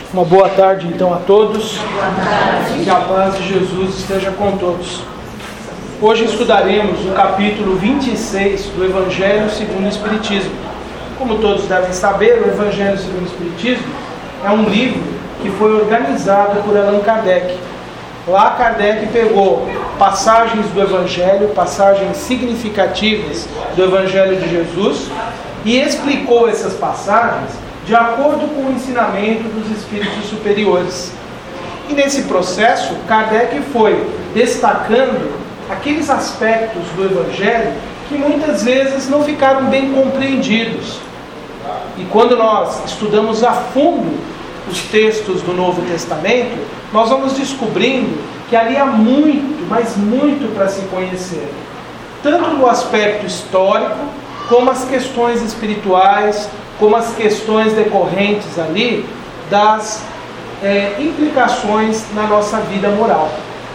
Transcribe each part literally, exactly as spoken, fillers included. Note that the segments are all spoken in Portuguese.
Uma boa tarde então a todos. Que a paz de Jesus esteja com todos. Hoje estudaremos o capítulo vinte e seis do Evangelho segundo o Espiritismo. Como todos devem saber, o Evangelho segundo o Espiritismo é um livro que foi organizado por Allan Kardec. Lá Kardec pegou passagens do Evangelho, passagens significativas do Evangelho de Jesus e explicou essas passagens de acordo com o ensinamento dos espíritos superiores. E nesse processo, Kardec foi destacando aqueles aspectos do Evangelho que muitas vezes não ficaram bem compreendidos. E quando nós estudamos a fundo os textos do Novo Testamento, nós vamos descobrindo que ali há muito, mas muito para se conhecer. Tanto no aspecto histórico, como as questões espirituais, como as questões decorrentes ali das é, implicações na nossa vida moral.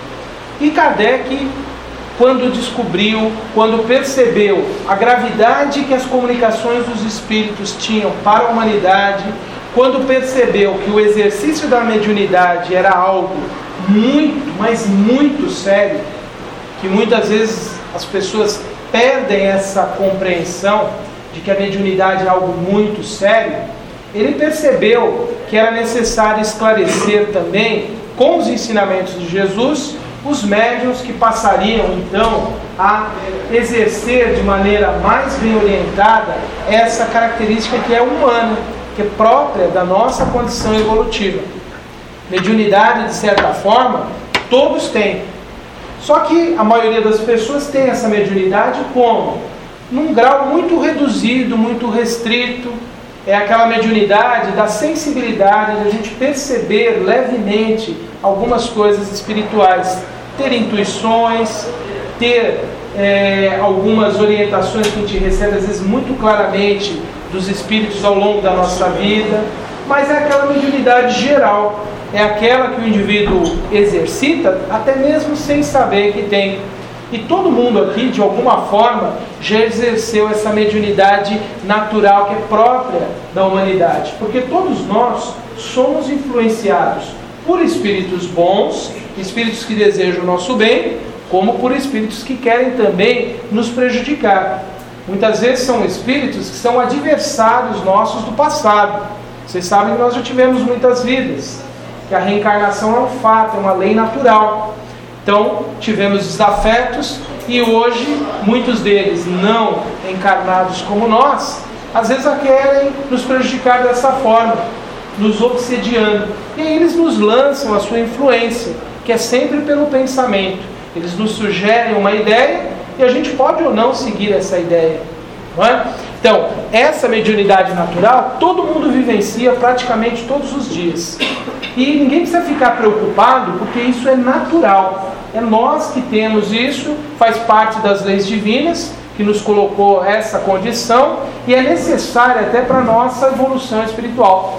E Kardec, quando descobriu, quando percebeu a gravidade que as comunicações dos espíritos tinham para a humanidade, quando percebeu que o exercício da mediunidade era algo muito, mas muito sério, que muitas vezes as pessoas perdem essa compreensão de que a mediunidade é algo muito sério, ele percebeu que era necessário esclarecer também, com os ensinamentos de Jesus, os médiuns que passariam então a exercer de maneira mais bem orientada essa característica que é humana, que é própria da nossa condição evolutiva. Mediunidade, de certa forma, todos têm. Só que a maioria das pessoas tem essa mediunidade como? Num grau muito reduzido, muito restrito. É aquela mediunidade da sensibilidade de a gente perceber levemente algumas coisas espirituais, ter intuições, ter é, algumas orientações que a gente recebe às vezes muito claramente dos espíritos ao longo da nossa vida, mas é aquela mediunidade geral, é aquela que o indivíduo exercita até mesmo sem saber que tem. E todo mundo aqui, de alguma forma, já exerceu essa mediunidade natural que é própria da humanidade. Porque todos nós somos influenciados por espíritos bons, espíritos que desejam o nosso bem, como por espíritos que querem também nos prejudicar. Muitas vezes são espíritos que são adversários nossos do passado. Vocês sabem que nós já tivemos muitas vidas, que a reencarnação é um fato, é uma lei natural. Então, tivemos desafetos e hoje, muitos deles não encarnados como nós, às vezes querem nos prejudicar dessa forma, nos obsediando. E aí eles nos lançam a sua influência, que é sempre pelo pensamento. Eles nos sugerem uma ideia e a gente pode ou não seguir essa ideia, não é? Então, essa mediunidade natural, todo mundo vivencia praticamente todos os dias. E ninguém precisa ficar preocupado, porque isso é natural. É nós que temos isso, faz parte das leis divinas, que nos colocou essa condição, e é necessária até para a nossa evolução espiritual.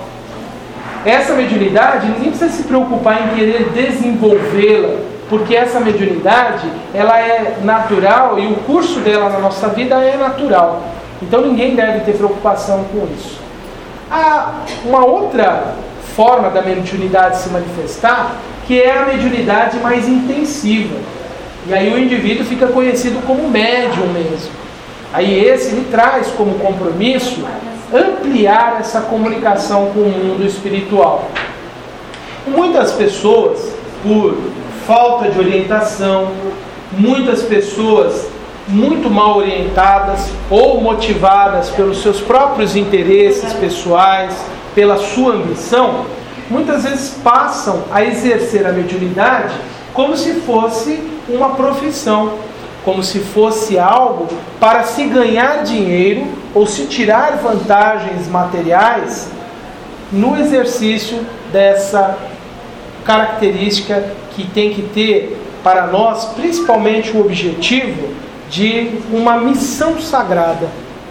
Essa mediunidade, ninguém precisa se preocupar em querer desenvolvê-la, porque essa mediunidade, ela é natural e o curso dela na nossa vida é natural. Então ninguém deve ter preocupação com isso. Há uma outra forma da mediunidade se manifestar, que é a mediunidade mais intensiva. E aí o indivíduo fica conhecido como médium mesmo. Aí esse ele traz como compromisso ampliar essa comunicação com o mundo espiritual. Muitas pessoas, por falta de orientação, muitas pessoas muito mal orientadas ou motivadas pelos seus próprios interesses pessoais, pela sua ambição, muitas vezes passam a exercer a mediunidade como se fosse uma profissão, como se fosse algo para se ganhar dinheiro ou se tirar vantagens materiais no exercício dessa característica que tem que ter para nós, principalmente o objetivo de uma missão sagrada.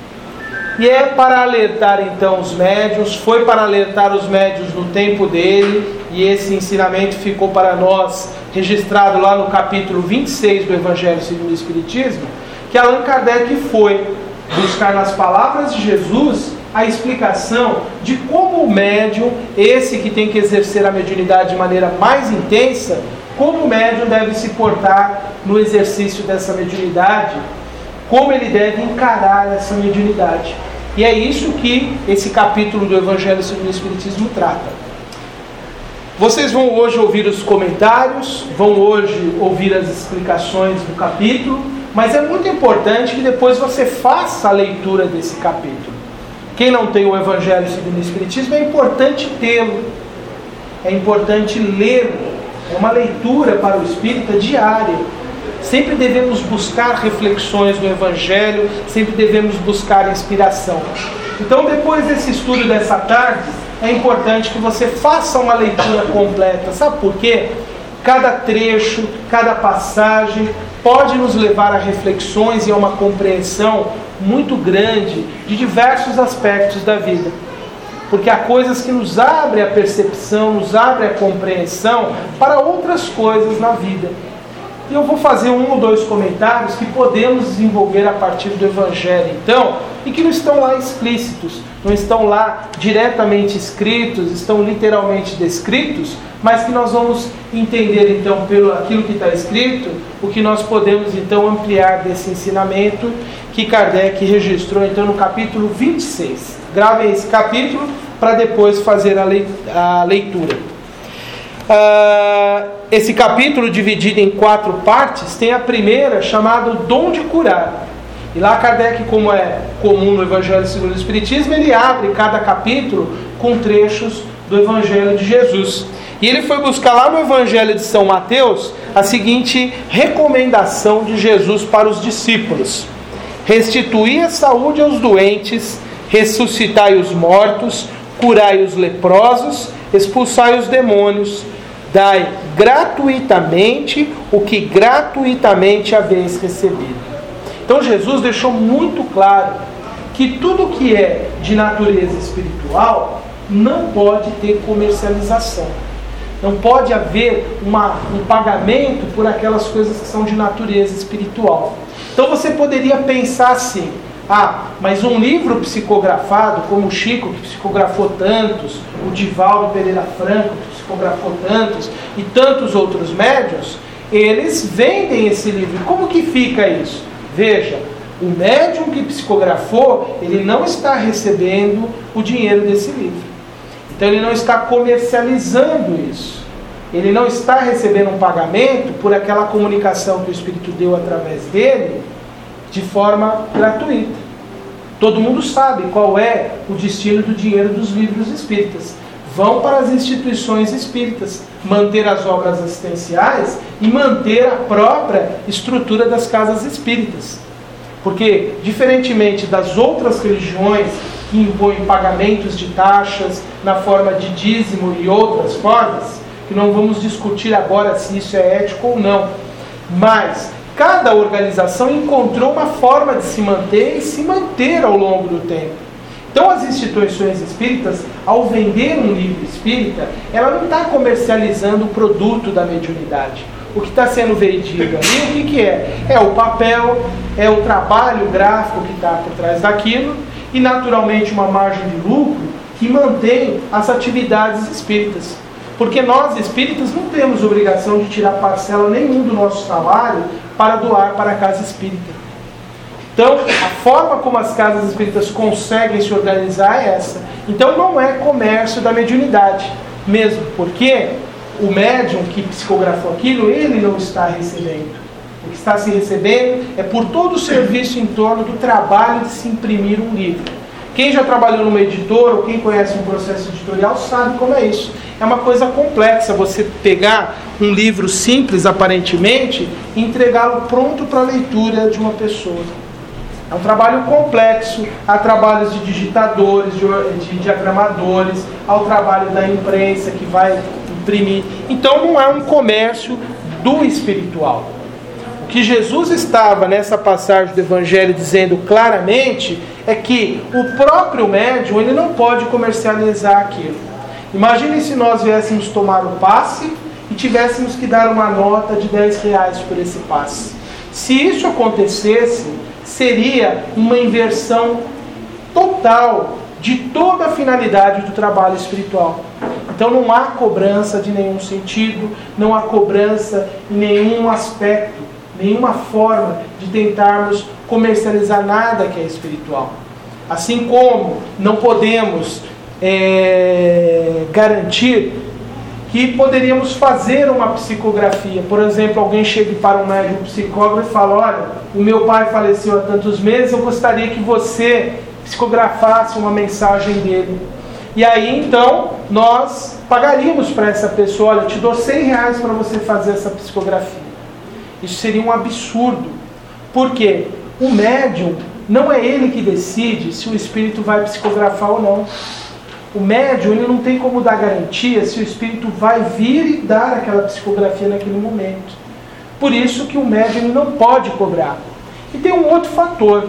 E é para alertar então os médiuns, foi para alertar os médiuns no tempo dele, e esse ensinamento ficou para nós registrado lá no capítulo vinte e seis do Evangelho segundo o Espiritismo, que Allan Kardec foi buscar nas palavras de Jesus a explicação de como o médium, esse que tem que exercer a mediunidade de maneira mais intensa, como o médium deve se portar no exercício dessa mediunidade, como ele deve encarar essa mediunidade. E é isso que esse capítulo do Evangelho segundo o Espiritismo trata. Vocês vão hoje ouvir os comentários, vão hoje ouvir as explicações do capítulo, mas é muito importante que depois você faça a leitura desse capítulo. Quem não tem o Evangelho segundo o Espiritismo, é importante tê-lo, é importante lê-lo. É uma leitura para o espírita diária. Sempre devemos buscar reflexões do Evangelho, sempre devemos buscar inspiração. Então, depois desse estudo dessa tarde, é importante que você faça uma leitura completa. Sabe por quê? Cada trecho, cada passagem pode nos levar a reflexões e a uma compreensão muito grande de diversos aspectos da vida. Porque há coisas que nos abrem a percepção, nos abrem a compreensão para outras coisas na vida. E eu vou fazer um ou dois comentários que podemos desenvolver a partir do Evangelho, então, e que não estão lá explícitos, não estão lá diretamente escritos, estão literalmente descritos, mas que nós vamos entender, então, pelo aquilo que está escrito, o que nós podemos, então, ampliar desse ensinamento que Kardec registrou, então, no capítulo vinte e seis. Gravem esse capítulo para depois fazer a leitura. Uh, esse capítulo, dividido em quatro partes, tem a primeira, chamada Dom de Curar. E lá Kardec, como é comum no Evangelho segundo o Espiritismo, ele abre cada capítulo com trechos do Evangelho de Jesus. E ele foi buscar lá no Evangelho de São Mateus a seguinte recomendação de Jesus para os discípulos: restituí a saúde aos doentes, ressuscitai os mortos, curai os leprosos, expulsai os demônios, dai gratuitamente o que gratuitamente haveis recebido. Então Jesus deixou muito claro que tudo que é de natureza espiritual não pode ter comercialização. Não pode haver uma, um pagamento por aquelas coisas que são de natureza espiritual. Então você poderia pensar assim: ah, mas um livro psicografado, como o Chico, que psicografou tantos, o Divaldo Pereira Franco, que psicografou tantos, e tantos outros médiuns, eles vendem esse livro. Como que fica isso? Veja, o médium que psicografou, ele não está recebendo o dinheiro desse livro. Então ele não está comercializando isso. Ele não está recebendo um pagamento por aquela comunicação que o Espírito deu através dele, de forma gratuita. Todo mundo sabe qual é o destino do dinheiro dos livros espíritas. Vão para as instituições espíritas, manter as obras assistenciais e manter a própria estrutura das casas espíritas. Porque, diferentemente das outras religiões que impõem pagamentos de taxas na forma de dízimo e outras formas, que não vamos discutir agora se isso é ético ou não, mas cada organização encontrou uma forma de se manter e se manter ao longo do tempo. Então as instituições espíritas, ao vender um livro espírita, ela não está comercializando o produto da mediunidade. O que está sendo vendido ali, o que, que é? É o papel, é o trabalho gráfico que está por trás daquilo e naturalmente uma margem de lucro que mantém as atividades espíritas. Porque nós espíritas não temos obrigação de tirar parcela nenhum do nosso salário para doar para a casa espírita. Então, a forma como as casas espíritas conseguem se organizar é essa. Então, não é comércio da mediunidade, mesmo porque o médium que psicografou aquilo, ele não está recebendo. O que está se recebendo é por todo o serviço em torno do trabalho de se imprimir um livro. Quem já trabalhou numa editora ou quem conhece um processo editorial sabe como é isso. É uma coisa complexa você pegar um livro simples, aparentemente, e entregá-lo pronto para a leitura de uma pessoa. É um trabalho complexo, há trabalhos de digitadores, de, de diagramadores, há o trabalho da imprensa que vai imprimir. Então não é um comércio do espiritual. O que Jesus estava nessa passagem do Evangelho dizendo claramente é que o próprio médium ele não pode comercializar aquilo. Imagine se nós viéssemos tomar o passe e tivéssemos que dar uma nota de dez reais por esse passe. Se isso acontecesse, seria uma inversão total total de toda a finalidade do trabalho espiritual. Então não há cobrança de nenhum sentido, não há cobrança em nenhum aspecto, nenhuma forma de tentarmos comercializar nada que é espiritual. Assim como não podemos é, garantir que poderíamos fazer uma psicografia. Por exemplo, alguém chega para um médico psicógrafo e fala: olha, o meu pai faleceu há tantos meses, eu gostaria que você psicografasse uma mensagem dele. E aí então nós pagaríamos para essa pessoa: olha, eu te dou cem reais para você fazer essa psicografia. Isso seria um absurdo. Por quê? O médium não é ele que decide se o espírito vai psicografar ou não. O médium ele não tem como dar garantia se o espírito vai vir e dar aquela psicografia naquele momento. Por isso que o médium ele não pode cobrar. E tem um outro fator.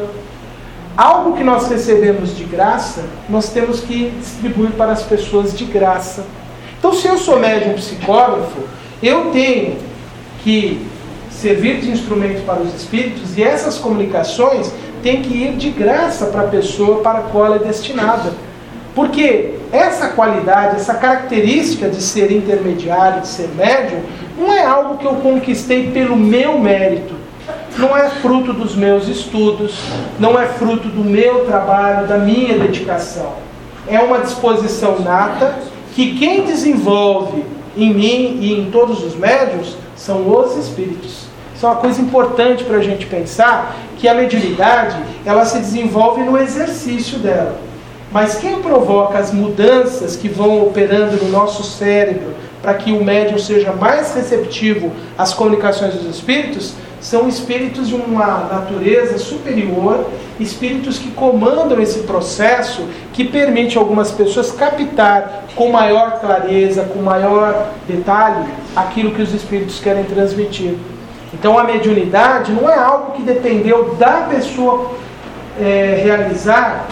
Algo que nós recebemos de graça, nós temos que distribuir para as pessoas de graça. Então, se eu sou médium psicógrafo, eu tenho que servir de instrumento para os espíritos, e essas comunicações têm que ir de graça para a pessoa para a qual ela é destinada. Porque essa qualidade, essa característica de ser intermediário, de ser médium, não é algo que eu conquistei pelo meu mérito. Não é fruto dos meus estudos, não é fruto do meu trabalho, da minha dedicação. É uma disposição nata que quem desenvolve em mim e em todos os médiuns são os espíritos. Isso é uma coisa importante para a gente pensar, que a mediunidade ela se desenvolve no exercício dela. Mas quem provoca as mudanças que vão operando no nosso cérebro para que o médium seja mais receptivo às comunicações dos espíritos são espíritos de uma natureza superior, espíritos que comandam esse processo, que permite a algumas pessoas captar com maior clareza, com maior detalhe, aquilo que os espíritos querem transmitir. Então a mediunidade não é algo que dependeu da pessoa é, realizar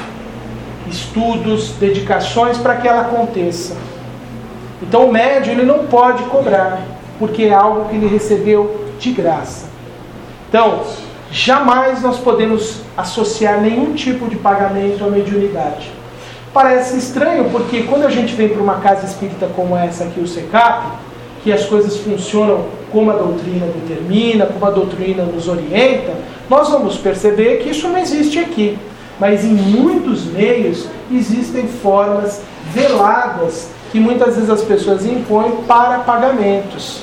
estudos, dedicações para que ela aconteça. Então o médium ele não pode cobrar, porque é algo que ele recebeu de graça. Então, jamais nós podemos associar nenhum tipo de pagamento à mediunidade. Parece estranho, porque quando a gente vem para uma casa espírita como essa aqui, o SECAP, que as coisas funcionam como a doutrina determina, como a doutrina nos orienta, nós vamos perceber que isso não existe aqui. Mas em muitos meios existem formas veladas que muitas vezes as pessoas impõem para pagamentos.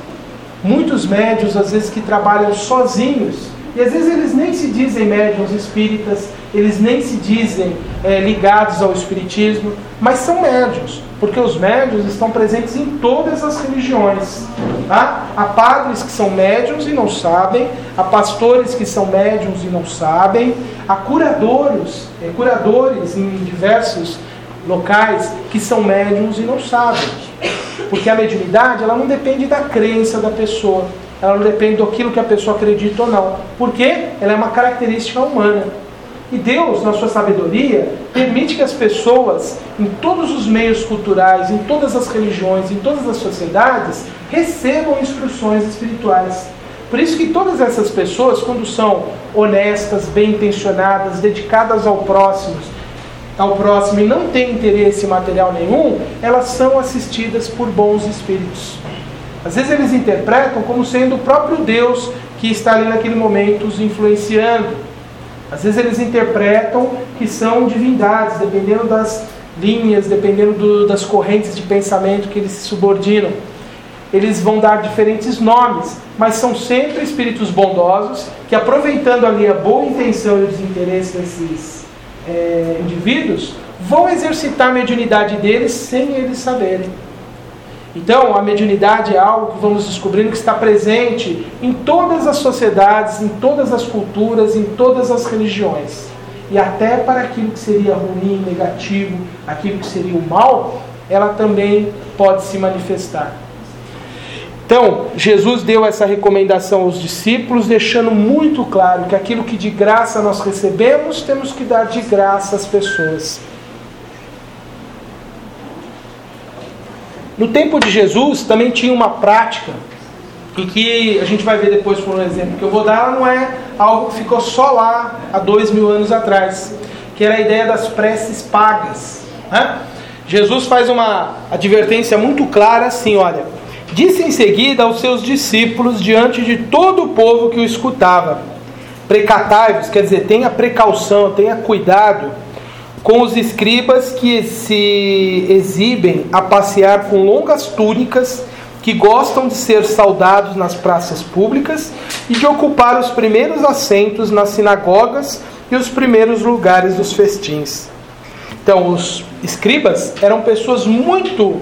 Muitos médiuns, às vezes, que trabalham sozinhos, e às vezes eles nem se dizem médiuns espíritas, eles nem se dizem é, ligados ao espiritismo, mas são médiuns, porque os médiuns estão presentes em todas as religiões. Tá? Há padres que são médiuns e não sabem, há pastores que são médiuns e não sabem, há curadores, é, curadores em diversos locais que são médiuns e não sabem. Porque a mediunidade ela não depende da crença da pessoa, ela não depende daquilo que a pessoa acredita ou não, porque ela é uma característica humana. E Deus, na sua sabedoria, permite que as pessoas, em todos os meios culturais, em todas as religiões, em todas as sociedades, recebam instruções espirituais. Por isso que todas essas pessoas, quando são honestas, bem intencionadas, dedicadas ao próximo, ao próximo e não têm interesse material nenhum, elas são assistidas por bons espíritos. Às vezes eles interpretam como sendo o próprio Deus que está ali naquele momento os influenciando. Às vezes eles interpretam que são divindades, dependendo das linhas, dependendo do, das correntes de pensamento que eles se subordinam. Eles vão dar diferentes nomes, mas são sempre espíritos bondosos que, aproveitando ali a boa intenção e o desinteresse desses É, indivíduos, vão exercitar a mediunidade deles sem eles saberem. Então, a mediunidade é algo que vamos descobrindo que está presente em todas as sociedades, em todas as culturas, em todas as religiões. E até para aquilo que seria ruim, negativo, aquilo que seria o mal, ela também pode se manifestar. Então, Jesus deu essa recomendação aos discípulos, deixando muito claro que aquilo que de graça nós recebemos, temos que dar de graça às pessoas. No tempo de Jesus, também tinha uma prática, em que a gente vai ver depois por um exemplo que eu vou dar, ela não é algo que ficou só lá há dois mil anos atrás, que que era a ideia das preces pagas, né? Jesus faz uma advertência muito clara assim, olha: disse em seguida aos seus discípulos diante de todo o povo que o escutava: precatai-vos, quer dizer, tenha precaução, tenha cuidado com os escribas que se exibem a passear com longas túnicas, que gostam de ser saudados nas praças públicas e de ocupar os primeiros assentos nas sinagogas e os primeiros lugares dos festins. Então, os escribas eram pessoas muito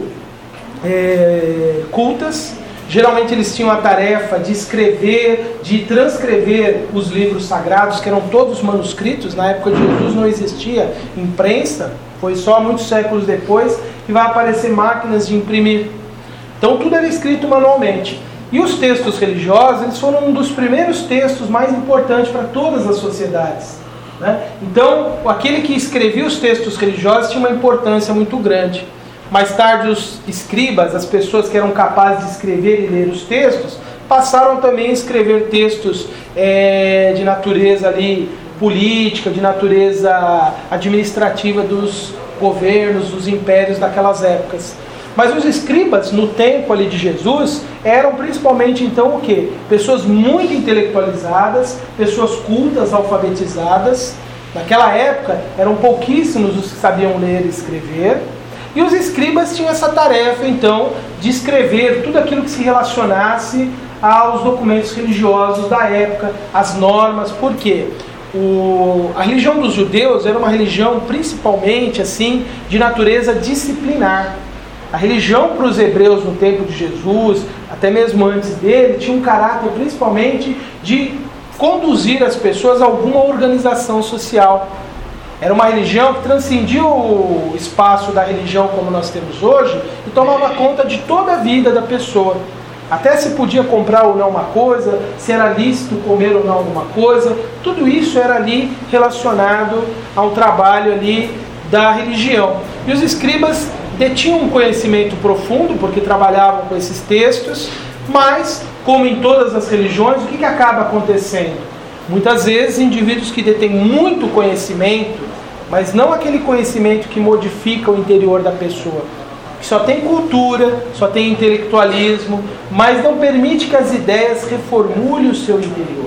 é, cultas. Geralmente eles tinham a tarefa de escrever, de transcrever os livros sagrados, que eram todos manuscritos. Na época de Jesus não existia imprensa, foi só muitos séculos depois que vai aparecer máquinas de imprimir. Então tudo era escrito manualmente. E os textos religiosos, eles foram um dos primeiros textos mais importantes para todas as sociedades, né? Então, aquele que escrevia os textos religiosos tinha uma importância muito grande. Mais tarde, os escribas, as pessoas que eram capazes de escrever e ler os textos, passaram também a escrever textos é, de natureza ali, política, de natureza administrativa dos governos, dos impérios daquelas épocas. Mas os escribas, no tempo ali de Jesus, eram principalmente então o quê? Pessoas muito intelectualizadas, pessoas cultas, alfabetizadas. Naquela época, eram pouquíssimos os que sabiam ler e escrever. E os escribas tinham essa tarefa, então, de escrever tudo aquilo que se relacionasse aos documentos religiosos da época, as normas. Por quê? O, a religião dos judeus era uma religião principalmente assim de natureza disciplinar. A religião para os hebreus no tempo de Jesus, até mesmo antes dele, tinha um caráter principalmente de conduzir as pessoas a alguma organização social. Era uma religião que transcendia o espaço da religião como nós temos hoje e tomava conta de toda a vida da pessoa. Até se podia comprar ou não uma coisa, se era lícito comer ou não alguma coisa, tudo isso era ali relacionado ao trabalho ali da religião. E os escribas detinham um conhecimento profundo, porque trabalhavam com esses textos, mas, como em todas as religiões, o que, que acaba acontecendo? Muitas vezes, indivíduos que detêm muito conhecimento, mas não aquele conhecimento que modifica o interior da pessoa, que só tem cultura, só tem intelectualismo, mas não permite que as ideias reformulem o seu interior.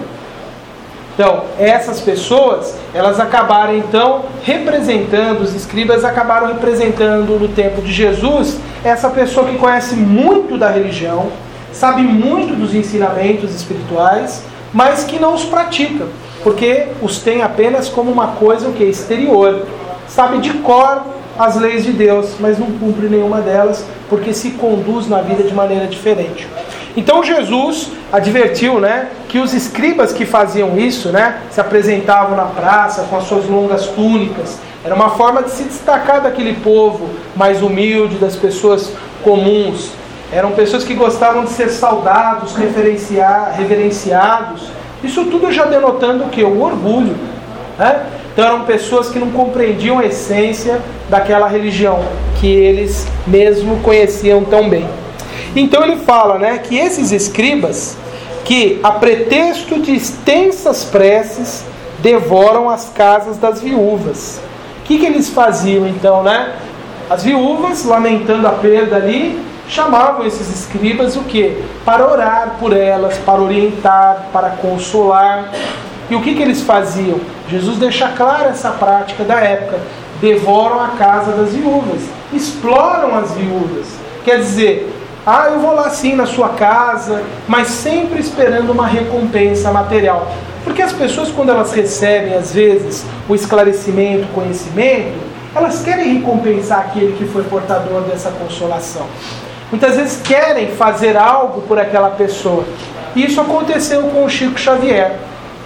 Então, essas pessoas, elas acabaram então representando, os escribas acabaram representando no tempo de Jesus, essa pessoa que conhece muito da religião, sabe muito dos ensinamentos espirituais, mas que não os pratica, porque os tem apenas como uma coisa o que? Exterior. Sabe de cor as leis de Deus, mas não cumpre nenhuma delas, porque se conduz na vida de maneira diferente. Então Jesus advertiu, né, que os escribas que faziam isso, né, se apresentavam na praça com as suas longas túnicas, era uma forma de se destacar daquele povo mais humilde, das pessoas comuns. Eram pessoas que gostavam de ser saudados, reverenciar, reverenciados. Isso tudo já denotando o quê? O orgulho, né? Então eram pessoas que não compreendiam a essência daquela religião que eles mesmo conheciam tão bem. Então ele fala, né, que esses escribas, que a pretexto de extensas preces, devoram as casas das viúvas. O que, que eles faziam então, né? As viúvas, lamentando a perda ali, chamavam esses escribas o quê? Para orar por elas, para orientar, para consolar. E o que, que eles faziam? Jesus deixa clara essa prática da época. Devoram a casa das viúvas, exploram as viúvas. Quer dizer, ah, eu vou lá sim na sua casa, mas sempre esperando uma recompensa material. Porque as pessoas, quando elas recebem, às vezes, o esclarecimento, o conhecimento, elas querem recompensar aquele que foi portador dessa consolação. Muitas vezes querem fazer algo por aquela pessoa. E isso aconteceu com o Chico Xavier.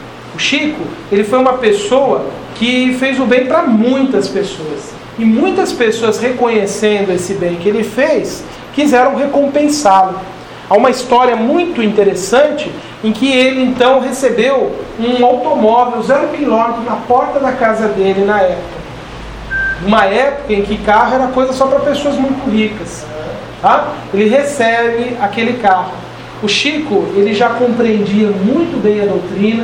O Chico, ele foi uma pessoa que fez o bem para muitas pessoas. E muitas pessoas, reconhecendo esse bem que ele fez, quiseram recompensá-lo. Há uma história muito interessante em que ele então recebeu um automóvel zero quilômetro na porta da casa dele na época. Uma época em que carro era coisa só para pessoas muito ricas. Tá? Ele recebe aquele carro. O Chico, ele já compreendia muito bem a doutrina,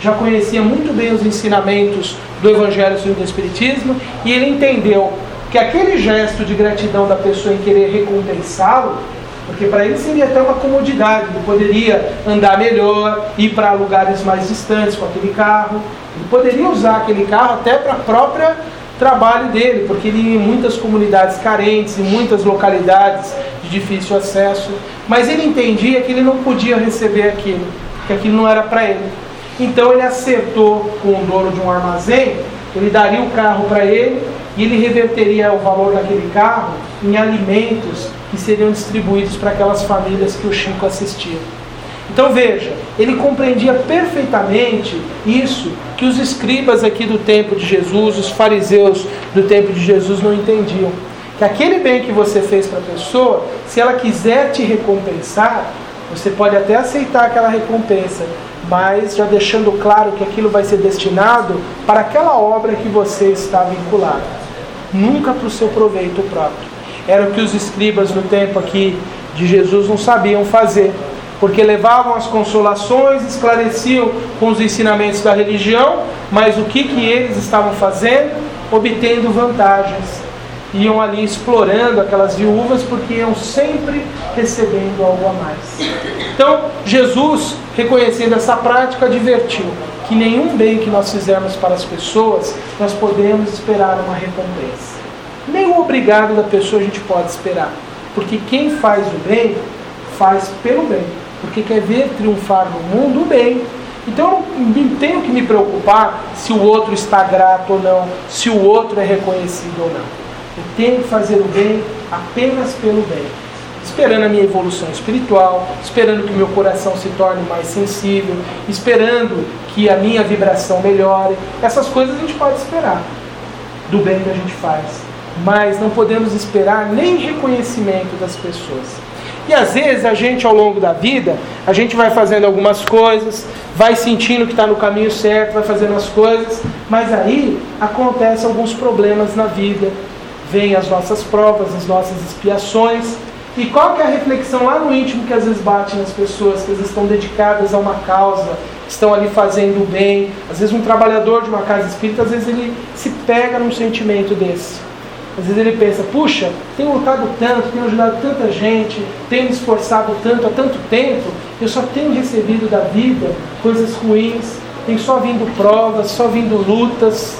já conhecia muito bem os ensinamentos do Evangelho segundo o Espiritismo, e ele entendeu que aquele gesto de gratidão da pessoa em querer recompensá-lo, porque para ele seria até uma comodidade, ele poderia andar melhor, ir para lugares mais distantes com aquele carro, ele poderia usar aquele carro até para o próprio trabalho dele, porque ele ia em muitas comunidades carentes, em muitas localidades de difícil acesso, mas ele entendia que ele não podia receber aquilo, que aquilo não era para ele. Então ele acertou com o dono de um armazém, ele daria o carro para ele e ele reverteria o valor daquele carro em alimentos que seriam distribuídos para aquelas famílias que o Chico assistia. Então veja, ele compreendia perfeitamente isso que os escribas aqui do tempo de Jesus, os fariseus do tempo de Jesus não entendiam. Que aquele bem que você fez para a pessoa, se ela quiser te recompensar, você pode até aceitar aquela recompensa, mas já deixando claro que aquilo vai ser destinado para aquela obra que você está vinculado, nunca para o seu proveito próprio. Era o que os escribas no tempo aqui de Jesus não sabiam fazer, porque levavam as consolações, esclareciam com os ensinamentos da religião, mas o que, que eles estavam fazendo? Obtendo vantagens. Iam ali explorando aquelas viúvas porque iam sempre recebendo algo a mais. Então, Jesus, reconhecendo essa prática, advertiu que nenhum bem que nós fizermos para as pessoas, nós podemos esperar uma recompensa. Nem o obrigado da pessoa a gente pode esperar, porque quem faz o bem, faz pelo bem, porque quer ver triunfar no mundo o bem. Então eu não tenho que me preocupar se o outro está grato ou não, se o outro é reconhecido ou não. Eu tenho que fazer o bem apenas pelo bem, esperando a minha evolução espiritual, esperando que o meu coração se torne mais sensível, esperando que a minha vibração melhore. Essas coisas a gente pode esperar do bem que a gente faz, mas não podemos esperar nem reconhecimento das pessoas. E às vezes a gente, ao longo da vida, a gente vai fazendo algumas coisas, vai sentindo que está no caminho certo, vai fazendo as coisas, mas aí acontecem alguns problemas na vida, vêm as nossas provas, as nossas expiações. E qual que é a reflexão lá no íntimo que às vezes bate nas pessoas, que às vezes estão dedicadas a uma causa, estão ali fazendo o bem? Às vezes um trabalhador de uma casa espírita, às vezes ele se pega num sentimento desse. Às vezes ele pensa, puxa, tenho lutado tanto, tenho ajudado tanta gente, tenho me esforçado tanto há tanto tempo, eu só tenho recebido da vida coisas ruins, tem só vindo provas, só vindo lutas.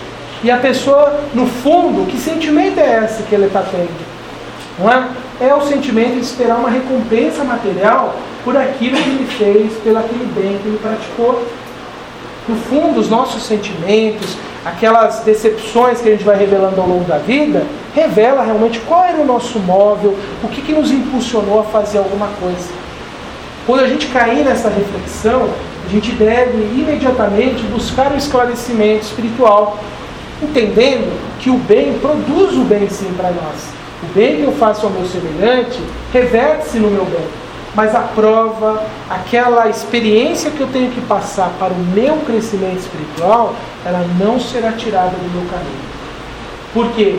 E a pessoa, no fundo, que sentimento é esse que ele está tendo? Não é? É o sentimento de esperar uma recompensa material por aquilo que ele fez, pelo aquele bem que ele praticou. No fundo, os nossos sentimentos, aquelas decepções que a gente vai revelando ao longo da vida, revela realmente qual era o nosso móvel, o que, que nos impulsionou a fazer alguma coisa. Quando a gente cair nessa reflexão, a gente deve imediatamente buscar o esclarecimento espiritual, entendendo que o bem produz o bem sim para nós. O bem que eu faço ao meu semelhante reverte-se no meu bem. Mas a prova, aquela experiência que eu tenho que passar para o meu crescimento espiritual, ela não será tirada do meu caminho. Por quê?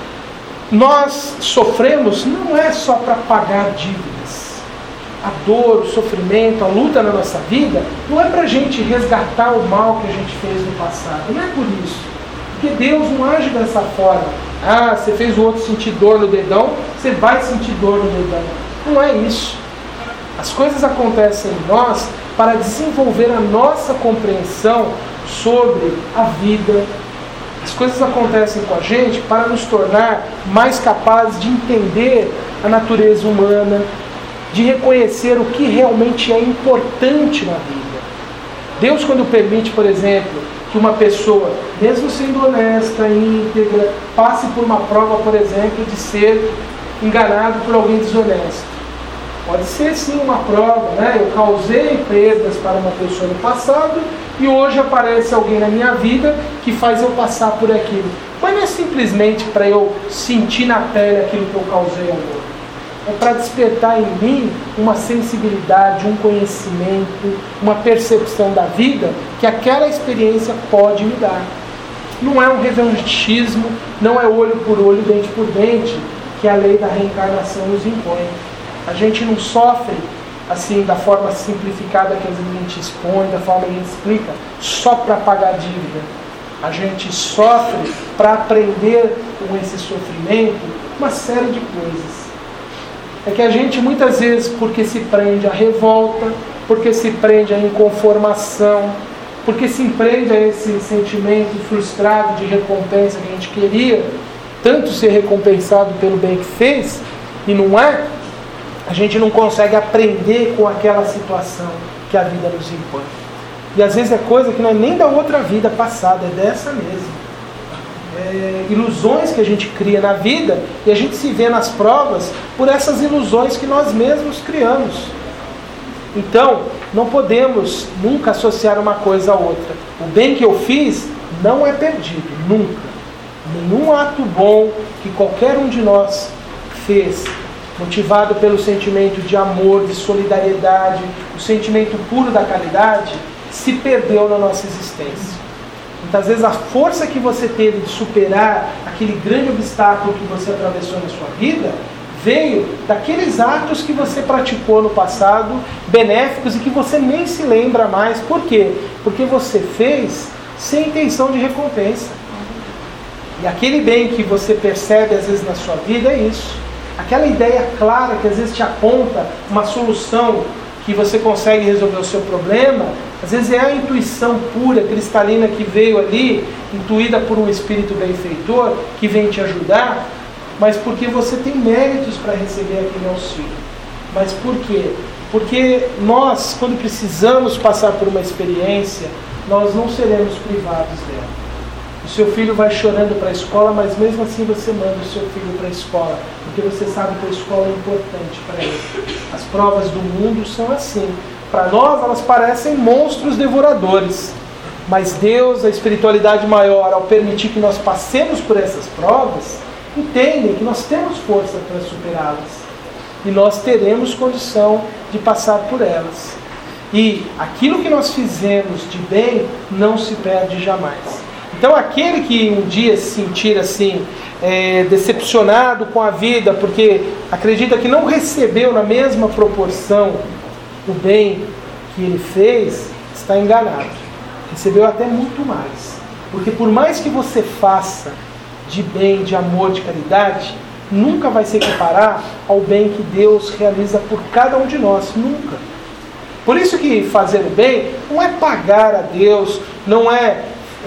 Nós sofremos não é só para pagar dívidas. A dor, o sofrimento, a luta na nossa vida, não é para a gente resgatar o mal que a gente fez no passado. Não é por isso. Porque Deus não age dessa forma. Ah, você fez o outro sentir dor no dedão, você vai sentir dor no dedão. Não é isso. As coisas acontecem em nós para desenvolver a nossa compreensão sobre a vida. As coisas acontecem com a gente para nos tornar mais capazes de entender a natureza humana, de reconhecer o que realmente é importante na vida. Deus, quando permite, por exemplo, que uma pessoa, mesmo sendo honesta, íntegra, passe por uma prova, por exemplo, de ser enganado por alguém desonesto. Pode ser sim uma prova, né? Eu causei perdas para uma pessoa no passado e hoje aparece alguém na minha vida que faz eu passar por aquilo. Mas não é simplesmente para eu sentir na pele aquilo que eu causei ao outro. É para despertar em mim uma sensibilidade, um conhecimento, uma percepção da vida que aquela experiência pode me dar. Não é um revanchismo, não é olho por olho, dente por dente, que a lei da reencarnação nos impõe. A gente não sofre assim, da forma simplificada que às vezes a gente expõe, da forma que a gente explica, só para pagar dívida. A gente sofre para aprender com esse sofrimento uma série de coisas. É que a gente muitas vezes, porque se prende à revolta, porque se prende à inconformação, porque se prende a esse sentimento frustrado de recompensa que a gente queria tanto ser recompensado pelo bem que fez, e não é, a gente não consegue aprender com aquela situação que a vida nos impõe. E às vezes é coisa que não é nem da outra vida passada, é dessa mesmo. É, ilusões que a gente cria na vida, e a gente se vê nas provas por essas ilusões que nós mesmos criamos. Então, não podemos nunca associar uma coisa à outra. O bem que eu fiz não é perdido, nunca. Nenhum ato bom que qualquer um de nós fez, motivado pelo sentimento de amor, de solidariedade, o sentimento puro da caridade, se perdeu na nossa existência. Muitas vezes a força que você teve de superar aquele grande obstáculo que você atravessou na sua vida veio daqueles atos que você praticou no passado, benéficos, e que você nem se lembra mais. Por quê? Porque você fez sem intenção de recompensa. E aquele bem que você percebe às vezes na sua vida é isso. Aquela ideia clara que às vezes te aponta uma solução que você consegue resolver o seu problema, às vezes é a intuição pura, cristalina que veio ali, intuída por um espírito benfeitor, que vem te ajudar, mas porque você tem méritos para receber aquele auxílio. Mas por quê? Porque nós, quando precisamos passar por uma experiência, nós não seremos privados dela. O seu filho vai chorando para a escola, mas mesmo assim você manda o seu filho para a escola, porque você sabe que a escola é importante para ele. As provas do mundo são assim. Para nós, elas parecem monstros devoradores. Mas Deus, a espiritualidade maior, ao permitir que nós passemos por essas provas, entendem que nós temos força para superá-las. E nós teremos condição de passar por elas. E aquilo que nós fizemos de bem não se perde jamais. Então aquele que um dia se sentir assim, é, decepcionado com a vida, porque acredita que não recebeu na mesma proporção o bem que ele fez, está enganado. Recebeu até muito mais. Porque por mais que você faça de bem, de amor, de caridade, nunca vai se equiparar ao bem que Deus realiza por cada um de nós. Nunca. Por isso que fazer o bem não é pagar a Deus, não é,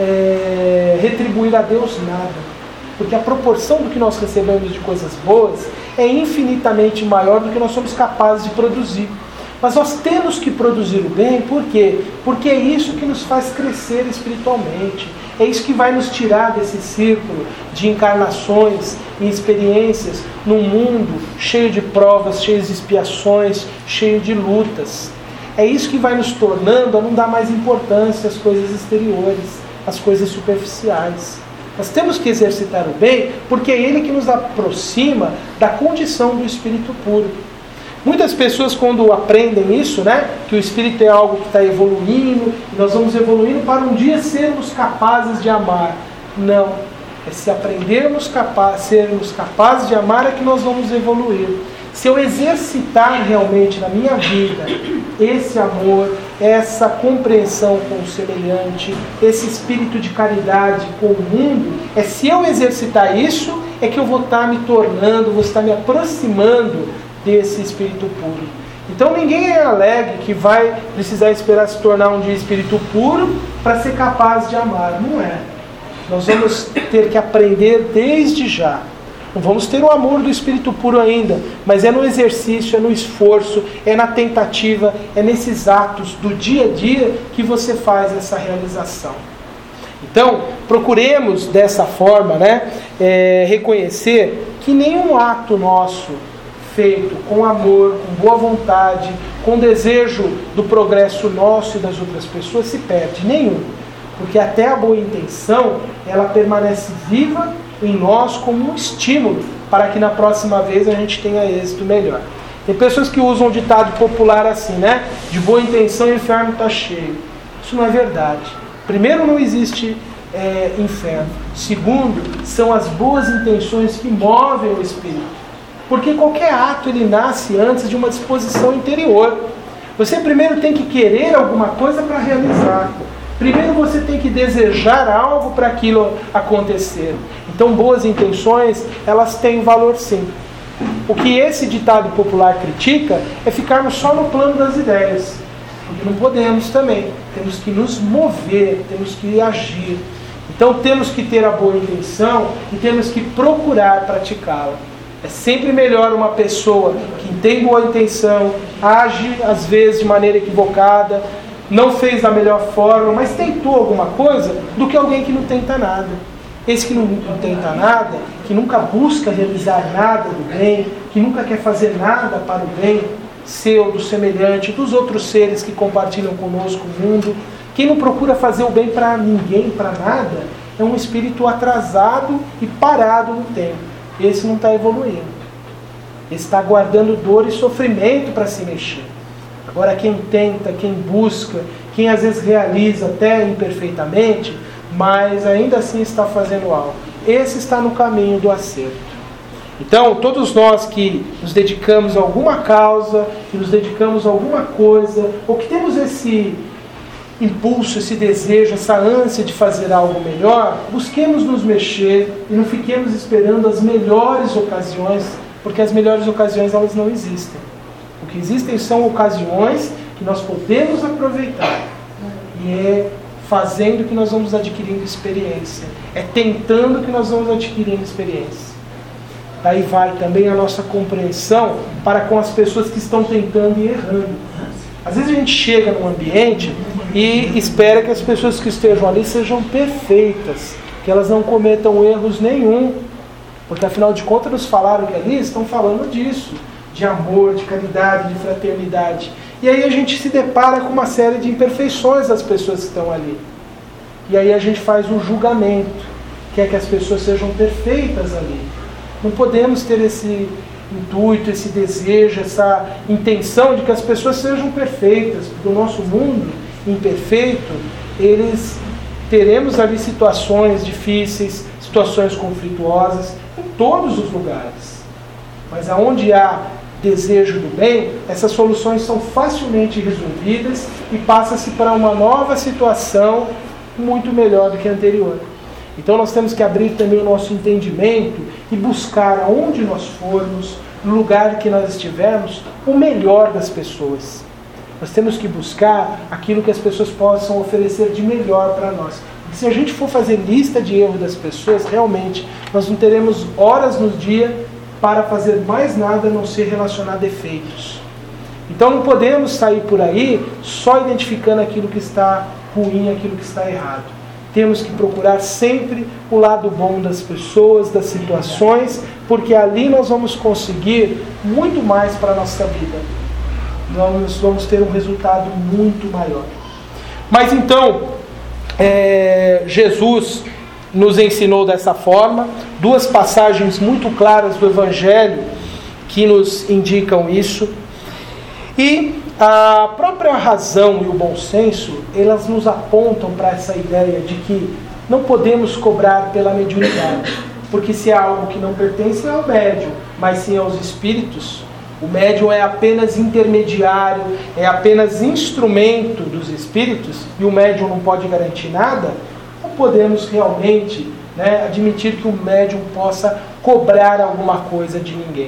é retribuir a Deus nada. Porque a proporção do que nós recebemos de coisas boas é infinitamente maior do que nós somos capazes de produzir. Mas nós temos que produzir o bem, por quê? Porque é isso que nos faz crescer espiritualmente. É isso que vai nos tirar desse círculo de encarnações e experiências num mundo cheio de provas, cheio de expiações, cheio de lutas. É isso que vai nos tornando a não dar mais importância às coisas exteriores, às coisas superficiais. Nós temos que exercitar o bem porque é ele que nos aproxima da condição do espírito puro. Muitas pessoas, quando aprendem isso, né, que o espírito é algo que está evoluindo, e nós vamos evoluindo para um dia sermos capazes de amar. Não. É se aprendermos a sermos capazes de amar é que nós vamos evoluir. Se eu exercitar realmente na minha vida esse amor, essa compreensão com o semelhante, esse espírito de caridade com o mundo, é se eu exercitar isso, é que eu vou estar me tornando, vou estar me aproximando desse espírito puro. Então ninguém é alegre que vai precisar esperar se tornar um dia espírito puro para ser capaz de amar. Não é. Nós vamos ter que aprender desde já. Não vamos ter o amor do espírito puro ainda, mas é no exercício, é no esforço, é na tentativa, é nesses atos do dia a dia que você faz essa realização. Então, procuremos dessa forma, né, é, reconhecer que nenhum ato nosso feito com amor, com boa vontade, com desejo do progresso nosso e das outras pessoas se perde, nenhum. Porque até a boa intenção, ela permanece viva em nós como um estímulo para que na próxima vez a gente tenha êxito melhor. Tem pessoas que usam um ditado popular assim, né? De boa intenção o inferno está cheio. Isso não é verdade. Primeiro, não existe é, inferno. Segundo, são as boas intenções que movem o espírito. Porque qualquer ato ele nasce antes de uma disposição interior. Você primeiro tem que querer alguma coisa para realizar. Primeiro você tem que desejar algo para aquilo acontecer. Então, boas intenções, elas têm valor sim. O que esse ditado popular critica é ficarmos só no plano das ideias. Porque não podemos também. Temos que nos mover, temos que agir. Então temos que ter a boa intenção e temos que procurar praticá-la. É sempre melhor uma pessoa que tem boa intenção, age às vezes de maneira equivocada, não fez da melhor forma, mas tentou alguma coisa, do que alguém que não tenta nada. Esse que não, não tenta nada, que nunca busca realizar nada do bem, que nunca quer fazer nada para o bem seu, do semelhante, dos outros seres que compartilham conosco o mundo, quem não procura fazer o bem para ninguém, para nada, é um espírito atrasado e parado no tempo. Esse não está evoluindo. Esse está aguardando dor e sofrimento para se mexer. Agora quem tenta, quem busca, quem às vezes realiza até imperfeitamente, mas ainda assim está fazendo algo. Esse está no caminho do acerto. Então, todos nós que nos dedicamos a alguma causa, que nos dedicamos a alguma coisa, ou que temos esse impulso, esse desejo, essa ânsia de fazer algo melhor, busquemos nos mexer e não fiquemos esperando as melhores ocasiões, porque as melhores ocasiões elas não existem. O que existem são ocasiões que nós podemos aproveitar. E é fazendo que nós vamos adquirindo experiência. É tentando que nós vamos adquirindo experiência. Daí vai também a nossa compreensão para com as pessoas que estão tentando e errando. Às vezes a gente chega num ambiente e espera que as pessoas que estejam ali sejam perfeitas, que elas não cometam erros nenhum, porque afinal de contas nos falaram que ali estão falando disso, de amor, de caridade, de fraternidade. E aí a gente se depara com uma série de imperfeições das pessoas que estão ali. E aí a gente faz um julgamento, quer que as pessoas sejam perfeitas ali. Não podemos ter esse intuito, esse desejo, essa intenção de que as pessoas sejam perfeitas, porque o nosso mundo imperfeito, eles teremos ali situações difíceis, situações conflituosas, em todos os lugares. Mas aonde há desejo do bem, essas soluções são facilmente resolvidas e passa-se para uma nova situação muito melhor do que a anterior. Então nós temos que abrir também o nosso entendimento e buscar aonde nós formos, no lugar que nós estivermos, o melhor das pessoas. Nós temos que buscar aquilo que as pessoas possam oferecer de melhor para nós. Porque se a gente for fazer lista de erros das pessoas, realmente nós não teremos horas no dia para fazer mais nada a não ser relacionar defeitos. Então não podemos sair por aí só identificando aquilo que está ruim, aquilo que está errado. Temos que procurar sempre o lado bom das pessoas, das situações, porque ali nós vamos conseguir muito mais para a nossa vida. Nós vamos ter um resultado muito maior. Mas então, é, Jesus nos ensinou dessa forma, duas passagens muito claras do Evangelho que nos indicam isso. E a própria razão e o bom senso, elas nos apontam para essa ideia de que não podemos cobrar pela mediunidade, porque se há algo que não pertence ao médium, mas sim aos espíritos, o médium é apenas intermediário, é apenas instrumento dos espíritos, e o médium não pode garantir nada, não podemos realmente, né, admitir que o médium possa cobrar alguma coisa de ninguém.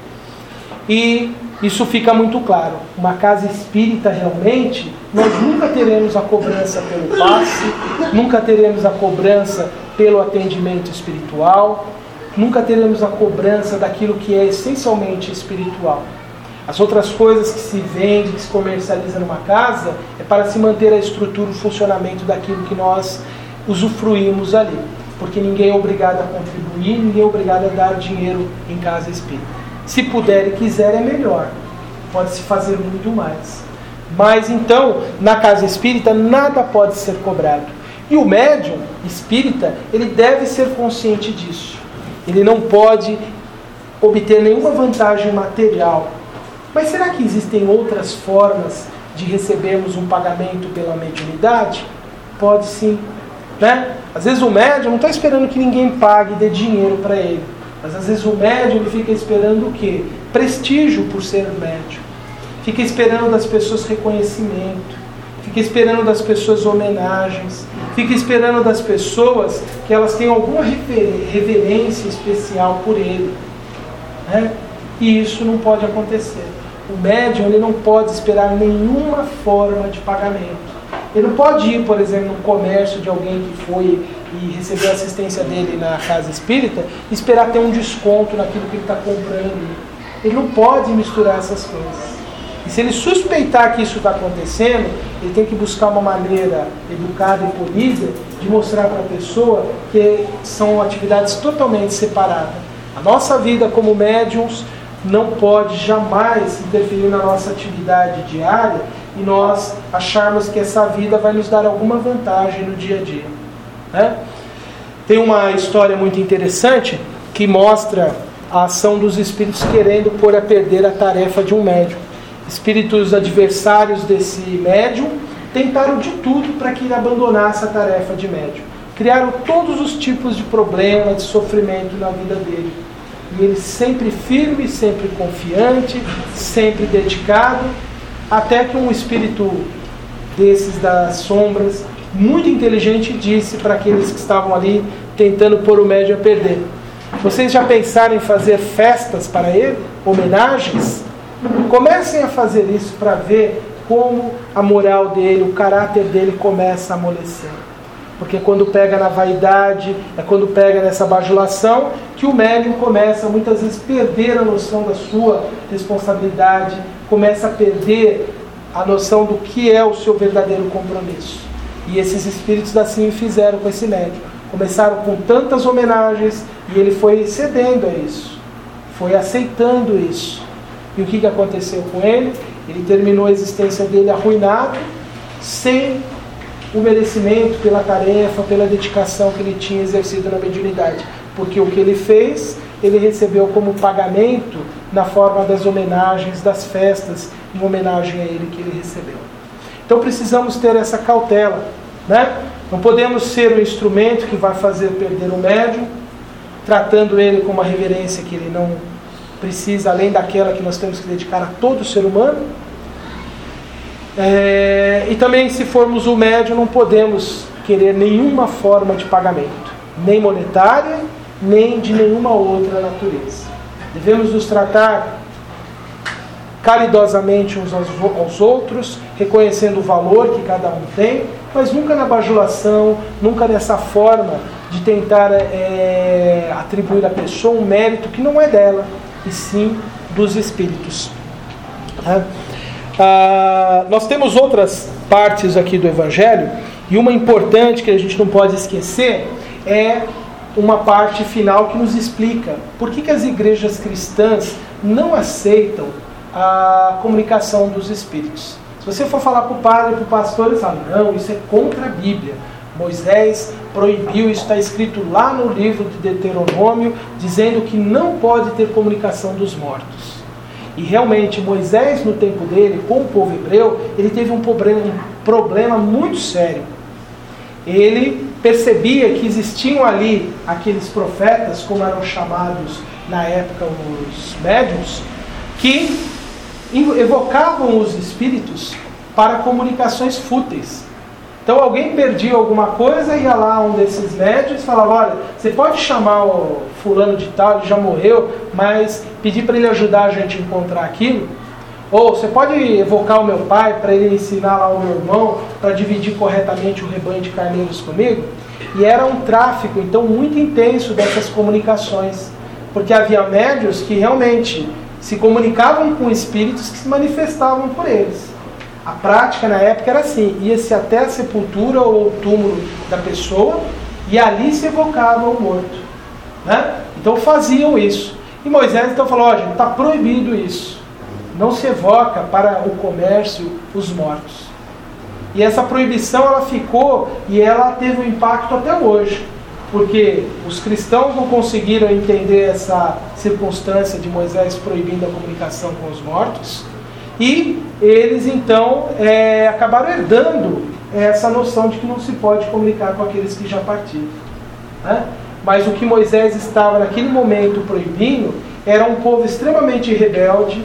E isso fica muito claro. Uma casa espírita realmente, nós nunca teremos a cobrança pelo passe, nunca teremos a cobrança pelo atendimento espiritual, nunca teremos a cobrança daquilo que é essencialmente espiritual. As outras coisas que se vende, que se comercializa numa casa, é para se manter a estrutura, o funcionamento daquilo que nós usufruímos ali. Porque ninguém é obrigado a contribuir, ninguém é obrigado a dar dinheiro em casa espírita. Se puder e quiser, é melhor. Pode-se fazer muito mais. Mas então, na casa espírita, nada pode ser cobrado. E o médium espírita, ele deve ser consciente disso. Ele não pode obter nenhuma vantagem material. Mas será que existem outras formas de recebermos um pagamento pela mediunidade? Pode sim. Né? Às vezes o médium não está esperando que ninguém pague e dê dinheiro para ele. Mas às vezes o médium ele fica esperando o quê? Prestígio por ser médium. fica esperando das pessoas reconhecimento, fica esperando das pessoas homenagens, fica esperando das pessoas que elas tenham alguma reverência especial por ele, né? E isso não pode acontecer. O médium, ele não pode esperar nenhuma forma de pagamento. Ele não pode ir, por exemplo, no comércio de alguém que foi e recebeu a assistência dele na casa espírita e esperar ter um desconto naquilo que ele está comprando. Ele não pode misturar essas coisas. E se ele suspeitar que isso está acontecendo, ele tem que buscar uma maneira educada e polida de mostrar para a pessoa que são atividades totalmente separadas. A nossa vida como médiums não pode jamais interferir na nossa atividade diária e nós acharmos que essa vida vai nos dar alguma vantagem no dia a dia, né? Tem uma história muito interessante que mostra a ação dos espíritos querendo pôr a perder a tarefa de um médium. Espíritos adversários desse médium tentaram de tudo para que ele abandonasse a tarefa de médium. Criaram todos os tipos de problema, de sofrimento na vida dele. E ele sempre firme, sempre confiante, sempre dedicado, até que um espírito desses das sombras, muito inteligente, disse para aqueles que estavam ali tentando pôr o médium a perder: vocês já pensaram em fazer festas para ele? Homenagens? Comecem a fazer isso para ver como a moral dele, o caráter dele começa a amolecer. Porque quando pega na vaidade, é quando pega nessa bajulação, que o médium começa muitas vezes a perder a noção da sua responsabilidade, começa a perder a noção do que é o seu verdadeiro compromisso. E esses espíritos assim fizeram com esse médium. Começaram com tantas homenagens e ele foi cedendo a isso, foi aceitando isso. E o que aconteceu com ele? Ele terminou a existência dele arruinado, sem o merecimento pela tarefa, pela dedicação que ele tinha exercido na mediunidade. Porque o que ele fez, ele recebeu como pagamento na forma das homenagens, das festas, em homenagem a ele que ele recebeu. Então precisamos ter essa cautela, né? Não podemos ser o instrumento que vai fazer perder o médium, tratando ele com uma reverência que ele não precisa, além daquela que nós temos que dedicar a todo ser humano. É, e também, se formos o médium, não podemos querer nenhuma forma de pagamento, nem monetária, nem de nenhuma outra natureza. Devemos nos tratar caridosamente uns aos, aos outros, reconhecendo o valor que cada um tem, mas nunca na bajulação, nunca nessa forma de tentar é, atribuir à pessoa um mérito que não é dela, e sim dos espíritos. Tá? Ah, nós temos outras partes aqui do Evangelho, e uma importante que a gente não pode esquecer é uma parte final que nos explica por que, que as igrejas cristãs não aceitam a comunicação dos espíritos. Se você for falar para o padre, para o pastor, eles falam: não, isso é contra a Bíblia. Moisés proibiu, isso está escrito lá no livro de Deuteronômio, dizendo que não pode ter comunicação dos mortos. E realmente Moisés, no tempo dele, com o povo hebreu, ele teve um problema, um problema muito sério. Ele percebia que existiam ali aqueles profetas, como eram chamados na época os médiuns, que evocavam os espíritos para comunicações fúteis. Então alguém perdia alguma coisa, ia lá um desses médiuns e falava: olha, você pode chamar o fulano de tal, ele já morreu, mas pedir para ele ajudar a gente a encontrar aquilo? Ou você pode evocar o meu pai para ele ensinar lá o meu irmão para dividir corretamente o rebanho de carneiros comigo? E era um tráfico então muito intenso dessas comunicações, porque havia médiuns que realmente se comunicavam com espíritos que se manifestavam por eles. A prática na época era assim: ia-se até a sepultura ou o túmulo da pessoa e ali se evocava o morto, né? Então faziam isso. E Moisés então falou: ó, gente, está proibido isso. Não se evoca para o comércio os mortos. E essa proibição ela ficou e ela teve um impacto até hoje. Porque os cristãos não conseguiram entender essa circunstância de Moisés proibindo a comunicação com os mortos. E eles então é, acabaram herdando essa noção de que não se pode comunicar com aqueles que já partiram, né? Mas o que Moisés estava naquele momento proibindo era um povo extremamente rebelde,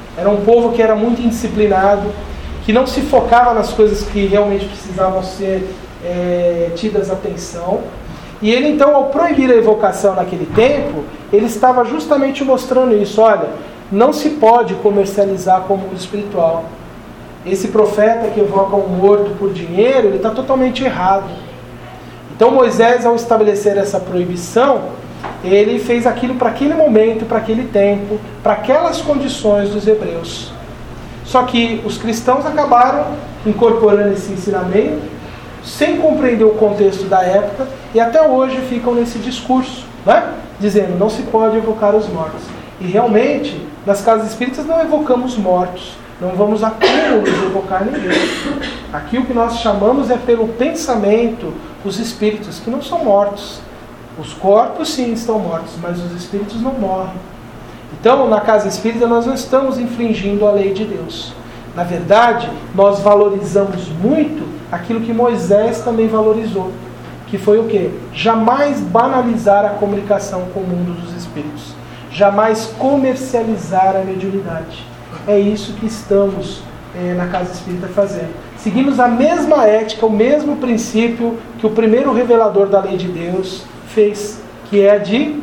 Era um povo que era muito indisciplinado, que não se focava nas coisas que realmente precisavam ser é, tidas atenção. E ele então, ao proibir a evocação naquele tempo, ele estava justamente mostrando isso. Olha, não se pode comercializar com o mundo espiritual. Esse profeta que evoca um morto por dinheiro, ele está totalmente errado. Então Moisés, ao estabelecer essa proibição, ele fez aquilo para aquele momento, para aquele tempo, para aquelas condições dos hebreus. Só que os cristãos acabaram incorporando esse ensinamento, sem compreender o contexto da época, e até hoje ficam nesse discurso, né? Dizendo, não se pode evocar os mortos. E realmente, nas casas espíritas não evocamos mortos, não vamos a túmulos evocar ninguém. Aqui o que nós chamamos é pelo pensamento os espíritos, que não são mortos. Os corpos sim estão mortos, mas os espíritos não morrem. Então, na casa espírita nós não estamos infringindo a lei de Deus. Na verdade, nós valorizamos muito aquilo que Moisés também valorizou, que foi o quê? Jamais banalizar a comunicação com o mundo dos espíritos. Jamais comercializar a mediunidade. É isso que estamos é, na casa espírita fazendo. Seguimos a mesma ética, o mesmo princípio que o primeiro revelador da lei de Deus fez, que é a de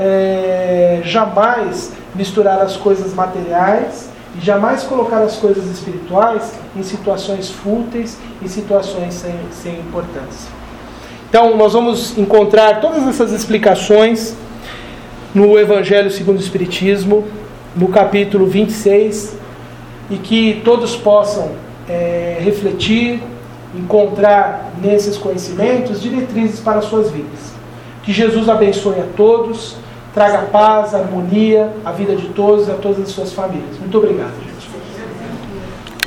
é, jamais misturar as coisas materiais e jamais colocar as coisas espirituais em situações fúteis, em situações sem, sem importância. Então, nós vamos encontrar todas essas explicações no Evangelho segundo o Espiritismo, no capítulo vinte e seis, e que todos possam é, refletir, encontrar nesses conhecimentos diretrizes para as suas vidas. Que Jesus abençoe a todos, traga paz, harmonia à vida de todos e a todas as suas famílias. Muito obrigado.